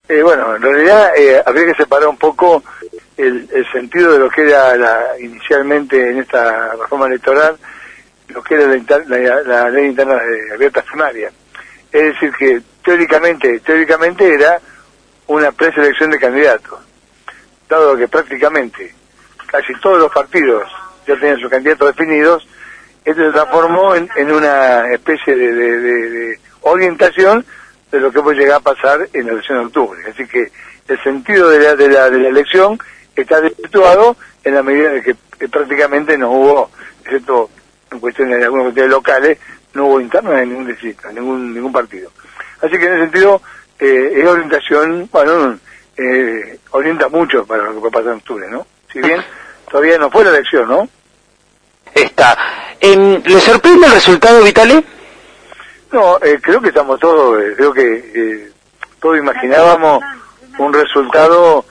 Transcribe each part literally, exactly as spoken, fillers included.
Eh, bueno, en realidad eh, habría que separar un poco el, el sentido de lo que era la, inicialmente en esta reforma electoral, lo que era la, inter, la, la ley interna de abiertas primarias. Es decir, que teóricamente, teóricamente era una preselección de candidatos, dado que prácticamente casi todos los partidos ya tenían sus candidatos definidos. Esto se transformó en, en una especie de, de, de, de orientación de lo que puede llegar a pasar en la elección de octubre. Así que el sentido de la, de la, de la elección está desvirtuado en la medida de que, que prácticamente no hubo, excepto en cuestiones de algunas cuestiones locales, no hubo interna en ningún distrito, ningún ningún partido. Así que en ese sentido, eh, es orientación, bueno, eh, orienta mucho para lo que puede pasar en octubre, ¿no? Si bien todavía no fue la elección, ¿no? Está. Eh, ¿Le sorprende el resultado, Vitale? No, eh, creo que estamos todos, eh, creo que eh, todos imaginábamos un resultado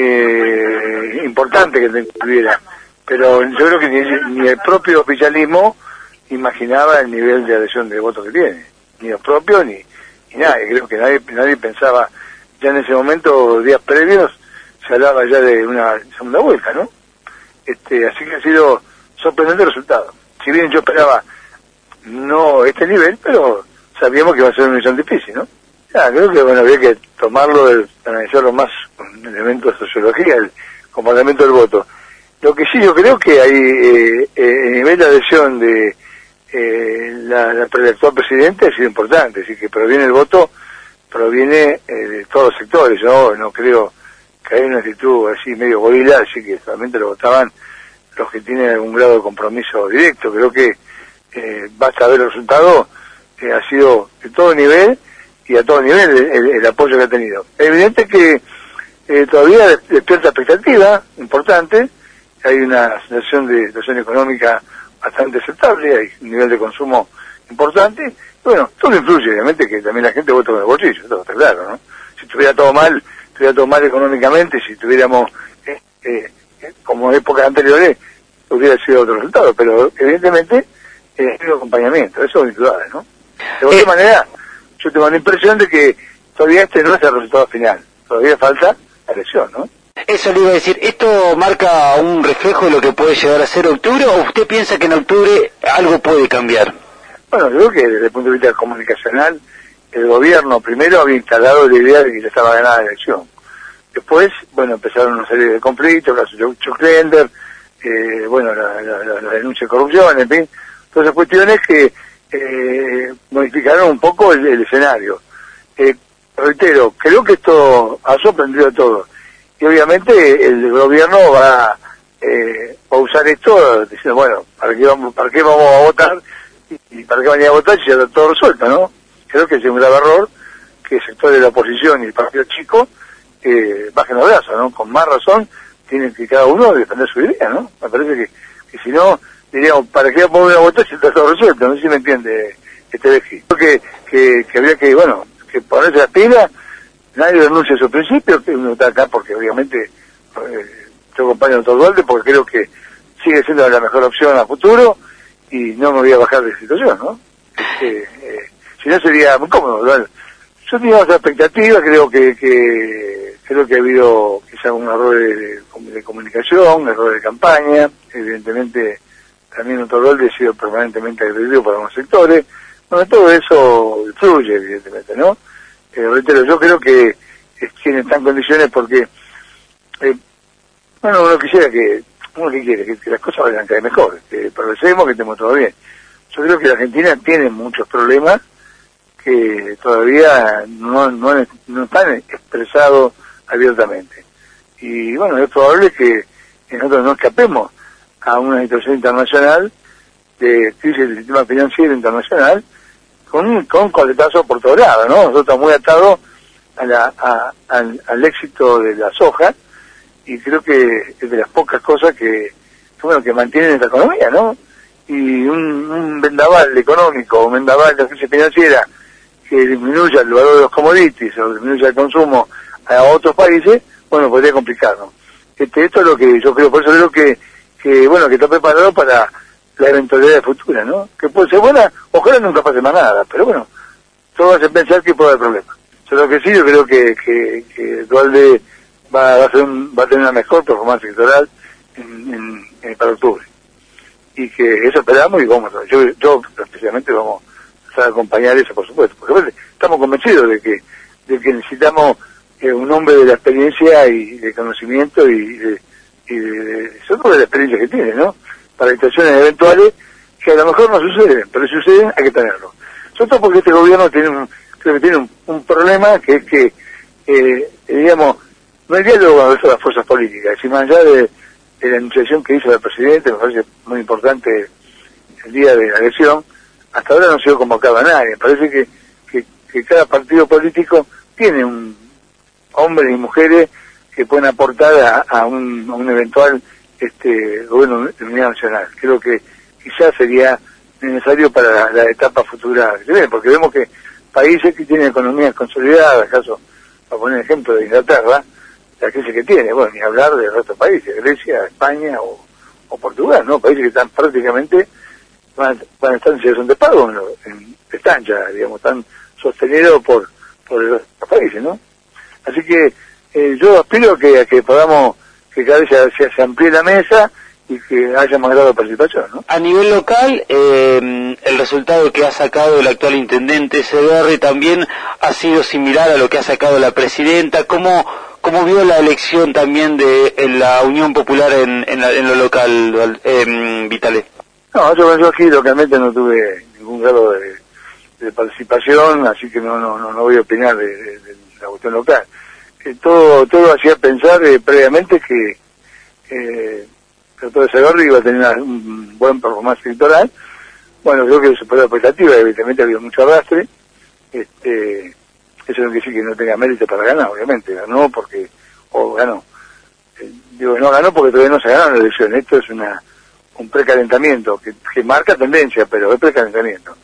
eh, importante que tuviera, pero yo creo que ni, ni el propio oficialismo imaginaba el nivel de adhesión de votos que tiene, ni el propio ni, ni nadie. Creo que nadie nadie pensaba, ya en ese momento, días previos, se hablaba ya de una segunda vuelta, ¿no? Este, así que ha sido sorprendente el resultado. Si bien yo esperaba no este nivel, pero sabíamos que iba a ser una misión difícil, ¿no? Ya, creo que, bueno, había que tomarlo, de, analizarlo más con elementos de sociología, el comportamiento del voto. Lo que sí yo creo que hay, eh, eh, el nivel de adhesión de eh, la, la, el actual presidente ha sido importante, así que proviene el voto, proviene eh, de todos los sectores. Yo no creo que haya una actitud así medio gorila, así que solamente lo votaban los que tienen algún grado de compromiso directo. Creo que eh, basta ver el resultado, que ha sido de todo nivel y a todo nivel el, el, el apoyo que ha tenido. Es evidente que eh, todavía despierta expectativa importante, hay una situación de situación económica bastante aceptable, hay un nivel de consumo importante, y bueno, todo influye, obviamente, que también la gente vota con el bolsillo, todo está claro, ¿no? Si estuviera todo mal, estuviera todo mal económicamente, si tuviéramos, eh, eh, como en épocas anteriores, hubiera sido otro resultado, pero evidentemente eh, hay un acompañamiento, eso es indudable, ¿no? De cualquier manera, yo tengo la impresión de que todavía este no es el resultado final, todavía falta la elección, ¿no? Eso le iba a decir, ¿esto marca un reflejo de lo que puede llegar a ser octubre o usted piensa que en octubre algo puede cambiar? Bueno, yo creo que desde el punto de vista comunicacional, el gobierno primero había instalado la idea de que ya estaba ganada la elección. Después, bueno, empezaron una serie de conflictos, el caso Chucklender, eh, bueno, la, la, la, la denuncia de corrupción, en fin, todas esas cuestiones que eh, modificaron un poco el, el escenario. Eh, reitero, creo que esto ha sorprendido a todos. Y obviamente el gobierno va, eh, va a usar esto diciendo, bueno, ¿para qué vamos, para qué vamos a votar? Y, y ¿para qué venir a votar si ya está todo resuelto, no? Creo que es un grave error que el sector de la oposición y el partido chico eh, bajen los brazos, ¿no? Con más razón tienen que cada uno defender su idea, ¿no? Me parece que, que si no, diríamos, ¿para qué vamos a ir a votar si está todo resuelto? No sé si me entiende este vejito. Creo que, que, que habría que, bueno, que ponerse las pilas. Nadie renuncia a su principio, que uno está acá porque obviamente eh, yo acompaño al doctor Dualde porque creo que sigue siendo la mejor opción a futuro y no me voy a bajar de situación, ¿no? Este, eh, si no sería muy cómodo, ¿verdad? Yo tenía otra expectativa, creo que, que creo que ha habido quizá un error de, de comunicación, un error de campaña, evidentemente también el doctor Dualde ha sido permanentemente agredido por algunos sectores, bueno, todo eso influye evidentemente, ¿no? Eh, reitero, yo creo que eh, quien está en condiciones porque, eh, bueno, uno quisiera que, uno que quiere, que, que las cosas vayan cada vez mejor, que progresemos, que estemos todo bien. Yo creo que la Argentina tiene muchos problemas que todavía no, no, no están expresados abiertamente. Y bueno, es probable que nosotros no escapemos a una situación internacional de crisis del sistema financiero internacional, con, con coletazo por todos lados, ¿no? Nosotros estamos muy atados a la, a, al, al éxito de la soja, y creo que es de las pocas cosas que, bueno, que mantienen esta economía, ¿no? Y un, un vendaval económico, un vendaval de la crisis financiera que disminuya el valor de los commodities o disminuya el consumo a otros países, bueno, podría complicarnos. Este, esto es lo que yo creo, por eso creo que, que bueno, que está preparado para la eventualidad futura, ¿no? Que puede ser buena, ojalá nunca pase más nada, pero bueno, todo hace pensar que puede haber problemas. Solo que sí, yo creo que, que, que Dualde va, va, a ser un, va a tener una mejor performance electoral en, en, en, para octubre. Y que eso esperamos y vamos a, yo, yo especialmente vamos a acompañar eso, por supuesto, porque estamos convencidos de que, de que necesitamos eh, un hombre de la experiencia y de conocimiento y de, y de, de, sobre todo de la experiencia que tiene, ¿no? Para situaciones eventuales que a lo mejor no suceden, pero si suceden hay que tenerlo. Sobre todo porque este gobierno tiene un, creo que tiene un, un problema que es que, eh, digamos, no hay diálogo con las fuerzas políticas, y más allá de, de la anunciación que hizo el presidente, me parece muy importante el día de la elección, hasta ahora no se ha convocado a nadie. Parece que, que, que cada partido político tiene un hombres y mujeres que pueden aportar a, a, un, a un eventual este gobierno de unidad nacional. Creo que quizás sería necesario para la, la etapa futura que se viene, porque vemos que países que tienen economías consolidadas, caso, para poner el ejemplo de Inglaterra, la crisis que tiene, bueno, ni hablar de otros países, Grecia, España o, o Portugal, ¿no? Países que están prácticamente, van, van a estar en situación de pago, en, en, están ya, digamos, están sostenidos por, por los países, ¿no? Así que eh, yo aspiro que, a que podamos, que cada vez se, se amplíe la mesa y que haya más grado de participación, ¿no? A nivel local, eh, el resultado que ha sacado el actual intendente C D R también ha sido similar a lo que ha sacado la presidenta. ¿Cómo, cómo vio la elección también de en la Unión Popular en, en, la, en lo local, eh, Vitale? No, yo, yo aquí localmente no tuve ningún grado de, de participación, así que no no no, no voy a opinar de, de, de la cuestión local. Eh, todo todo hacía pensar eh, previamente que eh, el doctor Segarra iba a tener una, un buen performance electoral. Bueno, creo que superó la expectativa, evidentemente ha habido mucho arrastre. Este, eso no quiere decir que no tenga mérito para ganar, obviamente, ganó porque, o ganó. Eh, digo, no ganó porque todavía no se ganó la elección, esto es una un precalentamiento que, que marca tendencia, pero es precalentamiento.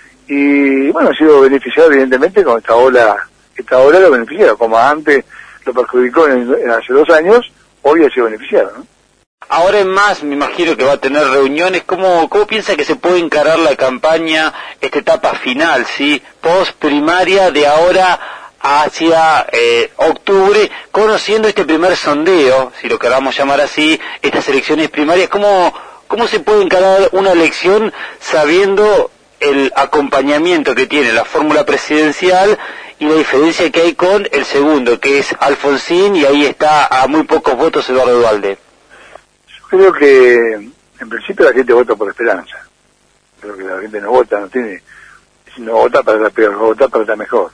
Y bueno, ha sido beneficiado evidentemente con esta ola, esta ola lo beneficiado, como antes lo perjudicó en, en hace dos años, hoy ha sido beneficiado, ¿no? Ahora en más, me imagino que va a tener reuniones. ¿Cómo, cómo piensa que se puede encarar la campaña, esta etapa final, sí, post primaria de ahora hacia eh, octubre, conociendo este primer sondeo, si lo queramos llamar así, estas elecciones primarias? ¿Cómo, cómo se puede encarar una elección sabiendo el acompañamiento que tiene la fórmula presidencial y la diferencia que hay con el segundo, que es Alfonsín, y ahí está a muy pocos votos Eduardo Dualde? Creo que en principio la gente vota por esperanza. Creo que la gente no vota, no tiene, no vota para la peor, no vota para la mejor.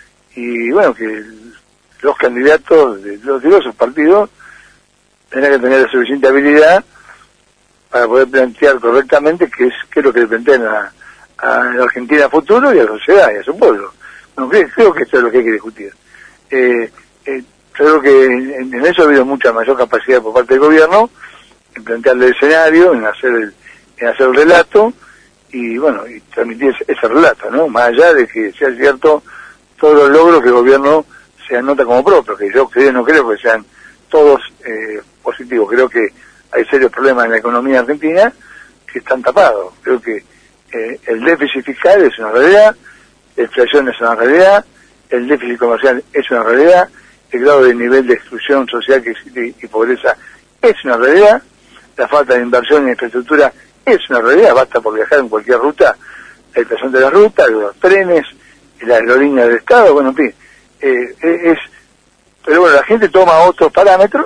Y bueno, que los candidatos de los diversos partidos tendrán que tener la suficiente habilidad para poder plantear correctamente qué es, qué es lo que le plantean a, a la Argentina a futuro y a la sociedad y a su pueblo. Bueno, creo, creo que esto es lo que hay que discutir. Eh, eh, creo que en, en eso ha habido mucha mayor capacidad por parte del gobierno en plantearle el escenario, en hacer el, en hacer el relato y bueno, y transmitir ese, ese relato, ¿no? Más allá de que sea cierto todos los logros que el gobierno se anota como propio, que yo creo, no creo que sean todos eh, positivos, creo que hay serios problemas en la economía argentina que están tapados. Creo que eh, el déficit fiscal es una realidad, la inflación es una realidad, el déficit comercial es una realidad, el grado de nivel de exclusión social que existe y pobreza es una realidad, la falta de inversión en infraestructura es una realidad, basta por viajar en cualquier ruta, la inflación de la ruta, los trenes, la aerolínea del Estado, bueno, en fin, eh, es, pero bueno, la gente toma otros parámetros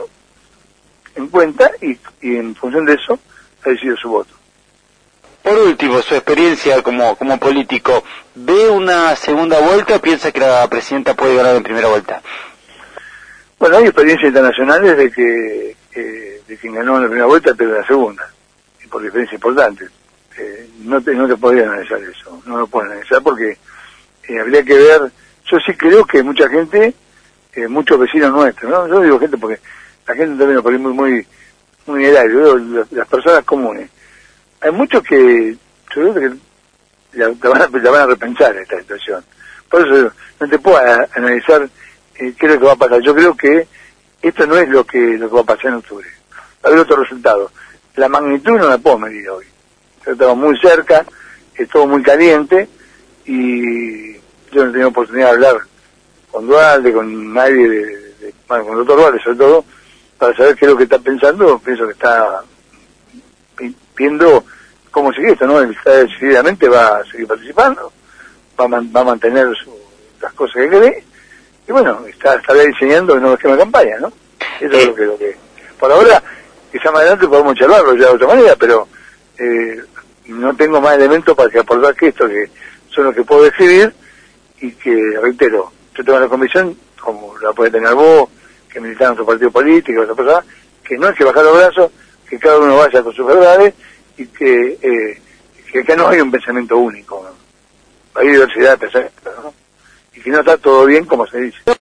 en cuenta y, y en función de eso ha decidido su voto. Por último, su experiencia como, como político, ¿ve una segunda vuelta o piensa que la presidenta puede ganar en primera vuelta? Bueno, hay experiencias internacionales de que eh, de quien ganó en la primera vuelta pierde en la segunda, y por diferencias importantes. Eh, no te no te podría analizar eso, no lo puedo analizar porque eh, habría que ver. Yo sí creo que mucha gente, eh, muchos vecinos nuestros, ¿no? Yo digo gente porque la gente también lo pone muy muy muy en el aire, yo digo, las, las personas comunes. Hay muchos que yo creo que la, la, van a, la van a repensar esta situación. Por eso no te puedo a, analizar eh, qué es lo que va a pasar. Yo creo que esto no es lo que lo que va a pasar en octubre. Va a haber otro resultado. La magnitud no la puedo medir hoy. Estamos muy cerca, es todo muy caliente y yo no he tenido oportunidad de hablar con Dualde, con nadie, de, de, de, bueno, con el doctor Dualde sobre todo, para saber qué es lo que está pensando. Pienso que está viendo cómo sigue esto, ¿no? Él está decididamente va a seguir participando, va a, man, va a mantener su, las cosas que cree, y bueno, está, estará diseñando el nuevo esquema de campaña, ¿no? Eso es lo que, lo que, por ahora, quizá más adelante podemos charlarlo ya de otra manera, pero eh, no tengo más elementos para que aportar que esto, que son los que puedo describir, y que, reitero, yo tengo la convicción, como la puede tener vos, que militar en otro partido político, otra persona, que no hay que bajar los brazos, que cada uno vaya con sus verdades, y que, eh, que acá no hay un pensamiento único, ¿no? Hay diversidad de pensamientos, ¿no? Y que no está todo bien como se dice.